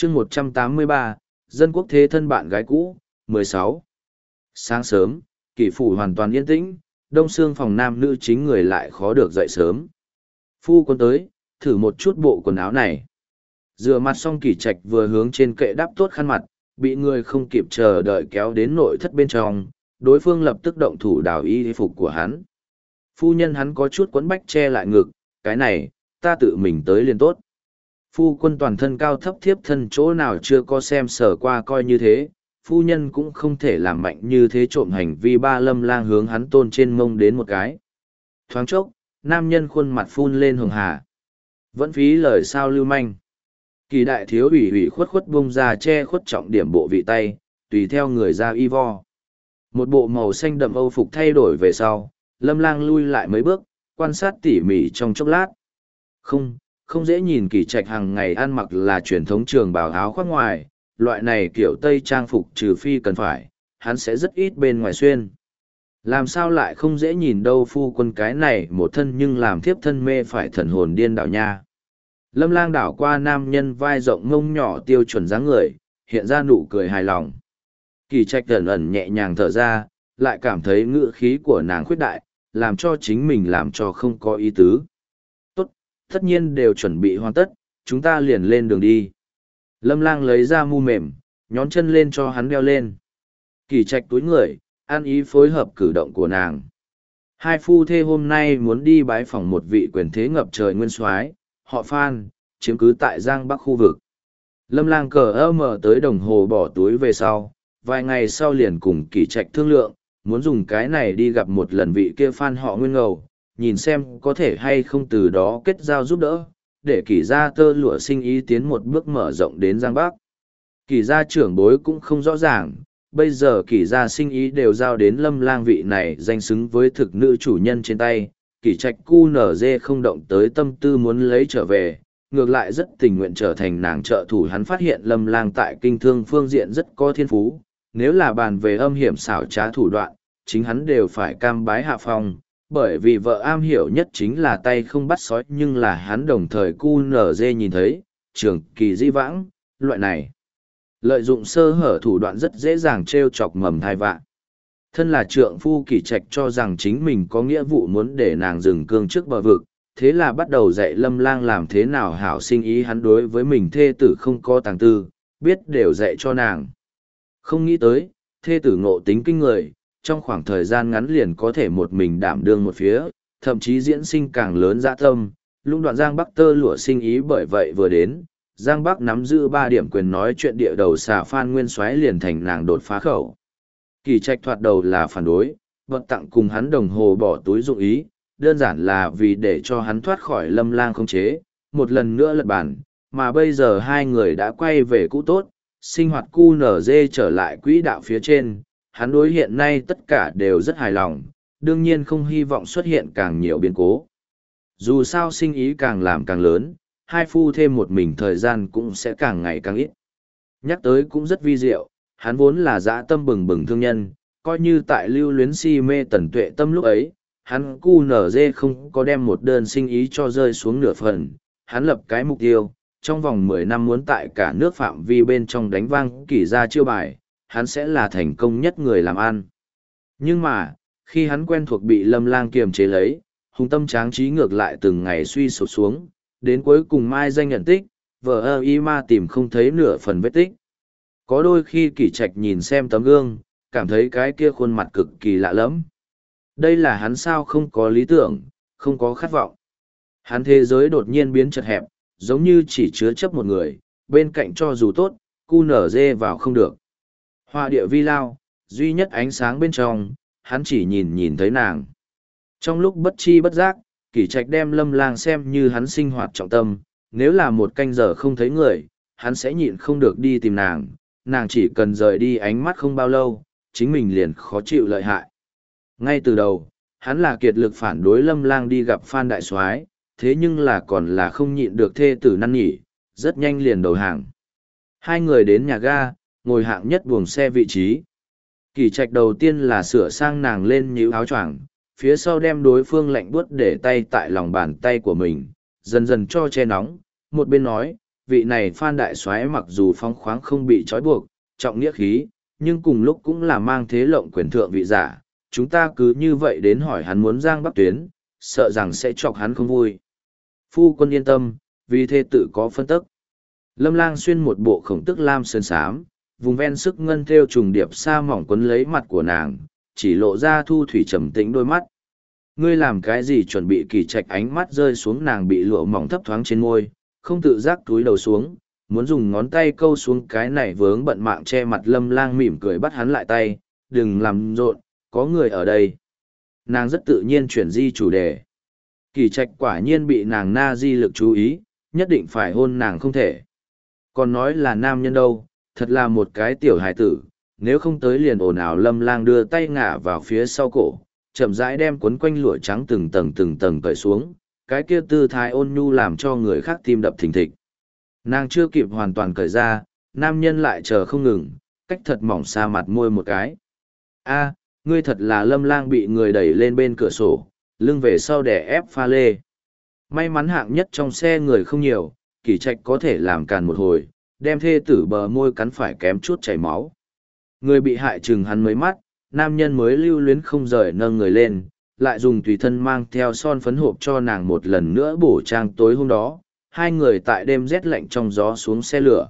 chương 183, dân quốc thế thân bạn gái cũ, 16. Sáng sớm, Kỷ phủ hoàn toàn yên tĩnh, đông xương phòng nam nữ chính người lại khó được dậy sớm. Phu quân tới, thử một chút bộ quần áo này. Rửa mặt xong Kỷ Trạch vừa hướng trên kệ đắp tốt khăn mặt, bị người không kịp chờ đợi kéo đến nội thất bên trong, đối phương lập tức động thủ đào y phục của hắn. Phu nhân hắn có chút quấn bách che lại ngực, cái này, ta tự mình tới liền tốt. Phu quân toàn thân cao thấp thiếp thân chỗ nào chưa có xem sờ qua coi như thế, phu nhân cũng không thể làm mạnh như thế trộm hành vi ba Lâm Lang hướng hắn tôn trên mông đến một cái. Thoáng chốc, nam nhân khuôn mặt phun lên hường hà. Vẫn phí lời sao lưu manh. Kỳ đại thiếu ủy ủy khuất khuất bông ra che khuất trọng điểm bộ vị tay, tùy theo người ra y vo. Một bộ màu xanh đậm âu phục thay đổi về sau, Lâm Lang lui lại mấy bước, quan sát tỉ mỉ trong chốc lát. Không dễ nhìn Kỷ Trạch hàng ngày ăn mặc là truyền thống trường bào áo khoác ngoài, loại này kiểu tây trang phục trừ phi cần phải, hắn sẽ rất ít bên ngoài xuyên. Làm sao lại không dễ nhìn đâu phu quân cái này một thân nhưng làm thiếp thân mê phải thần hồn điên đảo nha. Lâm Lang đảo qua nam nhân vai rộng ngông nhỏ tiêu chuẩn dáng người, hiện ra nụ cười hài lòng. Kỷ Trạch ẩn ẩn nhẹ nhàng thở ra, lại cảm thấy ngữ khí của nàng khuyết đại, làm cho chính mình làm cho không có ý tứ. Tốt, tất nhiên đều chuẩn bị hoàn tất, chúng ta liền lên đường đi. Lâm Lang lấy ra mu mềm, nhón chân lên cho hắn đeo lên. Kỷ Trạch túi người, an ý phối hợp cử động của nàng. Hai phu thê hôm nay muốn đi bái phỏng một vị quyền thế ngập trời nguyên soái, họ Phan, chiếm cứ tại Giang Bắc khu vực. Lâm Lang cờ mở tới đồng hồ bỏ túi về sau, vài ngày sau liền cùng Kỷ Trạch thương lượng, muốn dùng cái này đi gặp một lần vị kia Phan họ Nguyên Ngầu, nhìn xem có thể hay không từ đó kết giao giúp đỡ, để Kỷ gia tơ lụa sinh ý tiến một bước mở rộng đến Giang Bắc. Kỷ gia trưởng bối cũng không rõ ràng, bây giờ Kỷ gia sinh ý đều giao đến Lâm Lang vị này danh xứng với thực nữ chủ nhân trên tay. Kỷ Trạch cu nở dê không động tới tâm tư muốn lấy trở về, ngược lại rất tình nguyện trở thành nàng trợ thủ. Hắn phát hiện Lâm Lang tại kinh thương phương diện rất có thiên phú, nếu là bàn về âm hiểm xảo trá thủ đoạn, chính hắn đều phải cam bái hạ phong, bởi vì vợ am hiểu nhất chính là tay không bắt sói, nhưng là hắn đồng thời cu nở dê nhìn thấy, trường kỳ di vãng, loại này. Lợi dụng sơ hở thủ đoạn rất dễ dàng trêu chọc mầm thai vạ. Thân là trượng phu Kỷ Trạch cho rằng chính mình có nghĩa vụ muốn để nàng dừng cương trước bờ vực, thế là bắt đầu dạy Lâm Lang làm thế nào hảo sinh ý. Hắn đối với mình thê tử không có tàng tư, biết đều dạy cho nàng. Không nghĩ tới, thê tử ngộ tính kinh người, trong khoảng thời gian ngắn liền có thể một mình đảm đương một phía, thậm chí diễn sinh càng lớn dã tâm. Lũng đoạn Giang Bắc tơ lụa sinh ý bởi vậy vừa đến, Giang Bắc nắm giữ 3 điểm quyền nói chuyện địa đầu xà Phan Nguyên Soái liền thành nàng đột phá khẩu. Kỷ Trạch thoạt đầu là phản đối, vật tặng cùng hắn đồng hồ bỏ túi dụng ý, đơn giản là vì để cho hắn thoát khỏi Lâm Lang khống chế, một lần nữa lật bản, mà bây giờ hai người đã quay về cũ tốt, sinh hoạt cu nở dê trở lại quỹ đạo phía trên, hắn đối hiện nay tất cả đều rất hài lòng, đương nhiên không hy vọng xuất hiện càng nhiều biến cố. Dù sao sinh ý càng làm càng lớn, hai phu thêm một mình thời gian cũng sẽ càng ngày càng ít. Nhắc tới cũng rất vi diệu, hắn vốn là dã tâm bừng bừng thương nhân, coi như tại lưu luyến si mê Tần Tuệ Tâm lúc ấy, hắn cu nở dê không có đem một đơn sinh ý cho rơi xuống nửa phần, hắn lập cái mục tiêu, trong vòng 10 năm muốn tại cả nước phạm vi bên trong đánh vang Kỷ gia chiêu bài, hắn sẽ là thành công nhất người làm ăn. Nhưng mà, khi hắn quen thuộc bị Lâm Lang kiềm chế lấy, hùng tâm tráng trí ngược lại từng ngày suy sụp xuống, đến cuối cùng mai danh nhận tích, vợ y ma tìm không thấy nửa phần vết tích. Có đôi khi Kỷ Trạch nhìn xem tấm gương, cảm thấy cái kia khuôn mặt cực kỳ lạ lẫm. Đây là hắn sao không có lý tưởng, không có khát vọng. Hắn thế giới đột nhiên biến chật hẹp, giống như chỉ chứa chấp một người, bên cạnh cho dù tốt, cu nở dê vào không được. Hoa địa vi lao, duy nhất ánh sáng bên trong, hắn chỉ nhìn thấy nàng. Trong lúc bất chi bất giác, Kỷ Trạch đem Lâm Lang xem như hắn sinh hoạt trọng tâm, nếu là một canh giờ không thấy người, hắn sẽ nhịn không được đi tìm nàng, nàng chỉ cần rời đi ánh mắt không bao lâu, chính mình liền khó chịu lợi hại. Ngay từ đầu, hắn là kiệt lực phản đối Lâm Lang đi gặp Phan Đại Soái, thế nhưng là còn là không nhịn được thê tử năn nỉ, rất nhanh liền đầu hàng. Hai người đến nhà ga, ngồi hạng nhất buồng xe vị trí. Kỷ Trạch đầu tiên là sửa sang nàng lên nhíu áo choàng, phía sau đem đối phương lạnh buốt để tay tại lòng bàn tay của mình, dần dần cho che nóng, một bên nói, vị này Phan đại soái mặc dù phóng khoáng không bị trói buộc, trọng nghĩa khí, nhưng cùng lúc cũng là mang thế lộng quyền thượng vị giả, chúng ta cứ như vậy đến hỏi hắn muốn giang bắc tuyến, sợ rằng sẽ chọc hắn không vui. Phu quân yên tâm, vì thế tự có phân tức. Lâm Lang xuyên một bộ khổng tức lam sơn xám, vùng ven sức ngân thêu trùng điệp sa mỏng quấn lấy mặt của nàng, chỉ lộ ra thu thủy trầm tĩnh đôi mắt. Ngươi làm cái gì chuẩn bị? Kỳ trạch ánh mắt rơi xuống nàng bị lụa mỏng thấp thoáng trên môi, không tự giác túi đầu xuống, muốn dùng ngón tay câu xuống cái này vướng bận mạng che mặt. Lâm Lang mỉm cười bắt hắn lại tay, đừng làm rộn, có người ở đây. Nàng rất tự nhiên chuyển di chủ đề. Kỳ trạch quả nhiên bị nàng na di lực chú ý, nhất định phải hôn nàng không thể. Còn nói là nam nhân đâu, thật là một cái tiểu hài tử, nếu không tới liền ồn ào. Lâm Lang đưa tay ngả vào phía sau cổ, chậm rãi đem quấn quanh lụa trắng từng tầng cởi xuống, cái kia tư thái ôn nhu làm cho người khác tim đập thình thịch. Nàng chưa kịp hoàn toàn cởi ra, nam nhân lại chờ không ngừng, cách thật mỏng xa mặt môi một cái. A, ngươi thật là. Lâm Lang bị người đẩy lên bên cửa sổ, lưng về sau đè ép pha lê. May mắn hạng nhất trong xe người không nhiều, Kỳ trạch có thể làm càn một hồi, đem thê tử bờ môi cắn phải kém chút chảy máu. Người bị hại chừng hắn mấy mắt, nam nhân mới lưu luyến không rời nâng người lên, lại dùng tùy thân mang theo son phấn hộp cho nàng một lần nữa bổ trang. Tối hôm đó, hai người tại đêm rét lạnh trong gió xuống xe lửa.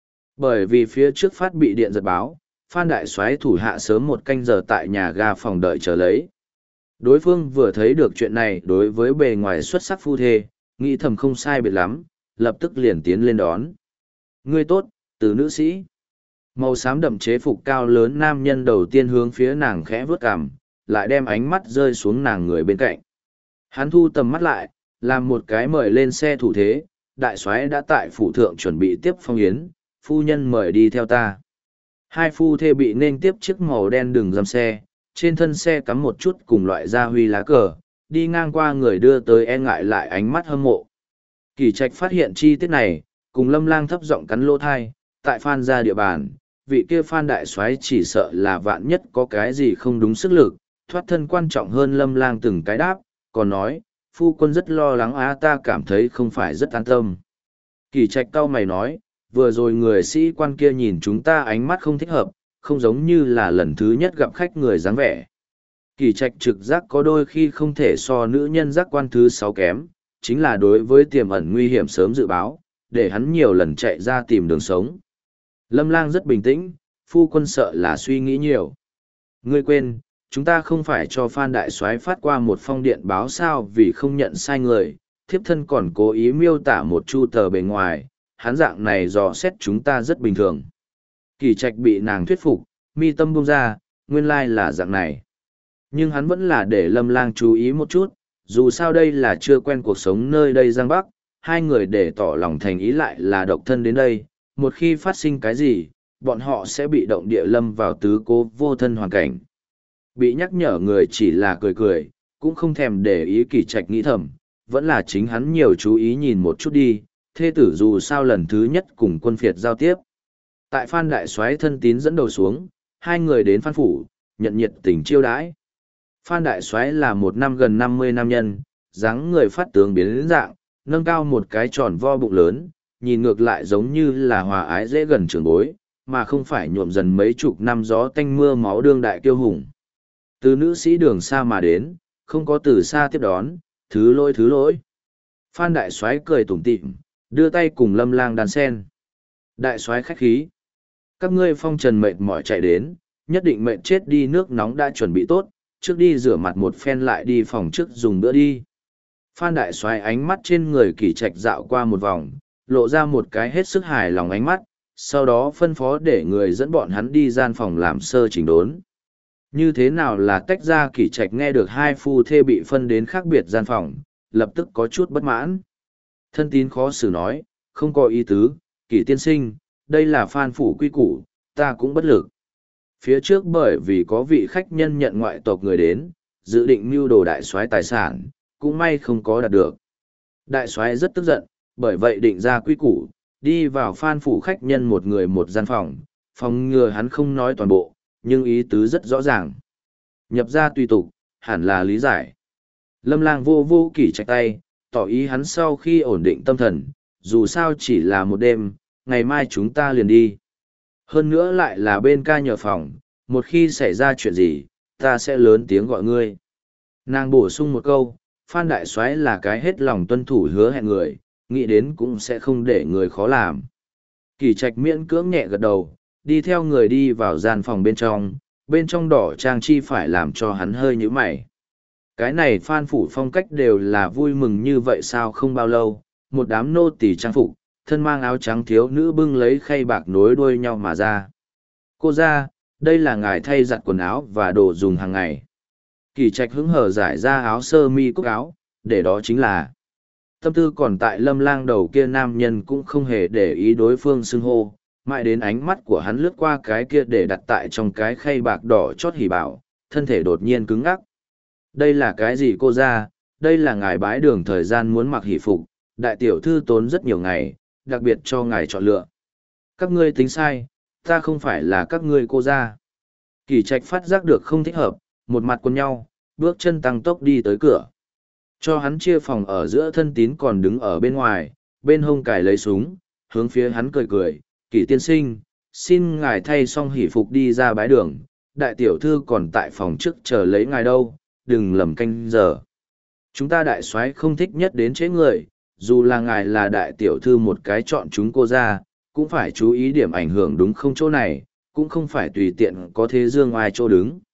Bởi vì phía trước phát bị điện giật báo, Phan đại soái thủ hạ sớm một canh giờ tại nhà ga phòng đợi chờ lấy. Đối phương vừa thấy được chuyện này, đối với bề ngoài xuất sắc phu thê, nghĩ thầm không sai biệt lắm, lập tức liền tiến lên đón. Ngươi tốt, Từ nữ sĩ. Màu xám đậm chế phục cao lớn nam nhân đầu tiên hướng phía nàng khẽ vướt cằm, lại đem ánh mắt rơi xuống nàng người bên cạnh. Hắn thu tầm mắt lại, làm một cái mời lên xe thủ thế. Đại soái đã tại phủ thượng chuẩn bị tiếp phong yến, phu nhân mời đi theo ta. Hai phu thê bị nên tiếp chiếc màu đen đường dầm xe, trên thân xe cắm một chút cùng loại gia huy lá cờ, đi ngang qua người đưa tới e ngại lại ánh mắt hâm mộ. Kỳ trạch phát hiện chi tiết này, cùng Lâm Lang thấp giọng cắn lỗ thai, tại Phan gia địa bàn, vị kia Phan đại soái chỉ sợ là vạn nhất có cái gì không đúng sức lực, thoát thân quan trọng hơn. Lâm Lang từng cái đáp, còn nói, phu quân rất lo lắng ta cảm thấy không phải rất an tâm. Kỳ trạch cau mày nói, vừa rồi người sĩ quan kia nhìn chúng ta ánh mắt không thích hợp, không giống như là lần thứ nhất gặp khách người dáng vẻ. Kỳ trạch trực giác có đôi khi không thể so nữ nhân giác quan thứ 6 kém, chính là đối với tiềm ẩn nguy hiểm sớm dự báo, để hắn nhiều lần chạy ra tìm đường sống. Lâm Lang rất bình tĩnh, phu quân sợ là suy nghĩ nhiều. Ngươi quên, chúng ta không phải cho Phan đại soái phát qua một phong điện báo sao? Vì không nhận sai người, thiếp thân còn cố ý miêu tả một chu tờ bề ngoài, hắn dạng này dò xét chúng ta rất bình thường. Kỳ trạch bị nàng thuyết phục, mi tâm buông ra, nguyên lai là dạng này. Nhưng hắn vẫn là để Lâm Lang chú ý một chút, dù sao đây là chưa quen cuộc sống nơi đây Giang Bắc, hai người để tỏ lòng thành ý lại là độc thân đến đây, một khi phát sinh cái gì, bọn họ sẽ bị động địa lâm vào tứ cố vô thân hoàn cảnh. Bị nhắc nhở người chỉ là cười cười, cũng không thèm để ý. Kỳ trạch nghĩ thầm, vẫn là chính hắn nhiều chú ý nhìn một chút đi, thê tử dù sao lần thứ nhất cùng quân phiệt giao tiếp. Tại Phan đại soái thân tín dẫn đầu xuống, hai người đến Phan phủ, nhận nhiệt tình chiêu đãi. Phan đại soái là một năm gần 50 nam nhân, dáng người phát tướng biến đến dạng, nâng cao một cái tròn vo bụng lớn, nhìn ngược lại giống như là hòa ái dễ gần trưởng bối, mà không phải nhuộm dần mấy chục năm gió tanh mưa máu đương đại kiêu hùng. Từ nữ sĩ đường xa mà đến, không có từ xa tiếp đón, thứ lỗi. Phan đại soái cười tủm tỉm, đưa tay cùng Lâm Lang đàn sen. Đại soái khách khí. Các ngươi phong trần mệt mỏi chạy đến, nhất định mệt chết đi. Nước nóng đã chuẩn bị tốt, trước đi rửa mặt một phen lại đi phòng trước dùng bữa đi. Phan đại soái ánh mắt trên người Kỳ trạch dạo qua một vòng, lộ ra một cái hết sức hài lòng ánh mắt, sau đó phân phó để người dẫn bọn hắn đi gian phòng làm sơ chỉnh đốn. Như thế nào là tách ra? Kỳ trạch nghe được hai phu thê bị phân đến khác biệt gian phòng, lập tức có chút bất mãn. Thân tín khó xử nói, không có ý tứ, Kỳ tiên sinh, đây là Phan phủ quy củ, ta cũng bất lực. Phía trước bởi vì có vị khách nhân nhận ngoại tộc người đến, dự định mưu đồ đại soái tài sản, cũng may không có đạt được. Đại soái rất tức giận, bởi vậy định ra quy củ, đi vào Phan phủ khách nhân một người một gian phòng, phòng ngừa hắn không nói toàn bộ, nhưng ý tứ rất rõ ràng. Nhập ra tùy tục, hẳn là lý giải. Lâm Lang vô Kỳ trạch tay, tỏ ý hắn sau khi ổn định tâm thần, dù sao chỉ là một đêm, ngày mai chúng ta liền đi. Hơn nữa lại là bên ca nhờ phòng, một khi xảy ra chuyện gì, ta sẽ lớn tiếng gọi ngươi. Nàng bổ sung một câu, Phan Đại Soái là cái hết lòng tuân thủ hứa hẹn người, nghĩ đến cũng sẽ không để người khó làm. Kỳ Trạch miễn cưỡng nhẹ gật đầu, đi theo người đi vào gian phòng bên trong đỏ trang chi phải làm cho hắn hơi nhíu mày. Cái này Phan phủ phong cách đều là vui mừng như vậy sao? Không bao lâu, một đám nô tỳ trang phục, thân mang áo trắng thiếu nữ bưng lấy khay bạc nối đuôi nhau mà ra. Cô ra, đây là ngài thay giặt quần áo và đồ dùng hàng ngày. Kỳ Trạch hứng hở giải ra áo sơ mi cúc áo, để đó chính là. Tâm tư còn tại Lâm Lang đầu kia, nam nhân cũng không hề để ý đối phương xưng hô, mãi đến ánh mắt của hắn lướt qua cái kia để đặt tại trong cái khay bạc đỏ chót hỉ bảo, thân thể đột nhiên cứng ngắc. Đây là cái gì cô ra? Đây là ngài bái đường thời gian muốn mặc hỷ phục, đại tiểu thư tốn rất nhiều ngày, đặc biệt cho ngài chọn lựa. Các ngươi tính sai, ta không phải là các ngươi cô ra. Kỳ Trạch phát giác được không thích hợp, một mặt quân nhau, bước chân tăng tốc đi tới cửa. Cho hắn chia phòng ở giữa thân tín còn đứng ở bên ngoài, bên hông cài lấy súng, hướng phía hắn cười cười, Kỳ tiên sinh, xin ngài thay xong hỷ phục đi ra bái đường, đại tiểu thư còn tại phòng trước chờ lấy ngài đâu, đừng lầm canh giờ. Chúng ta đại soái không thích nhất đến chế người, dù là ngài là đại tiểu thư một cái chọn chúng cô ra, cũng phải chú ý điểm ảnh hưởng đúng không? Chỗ này cũng không phải tùy tiện có thế dương ai chỗ đứng.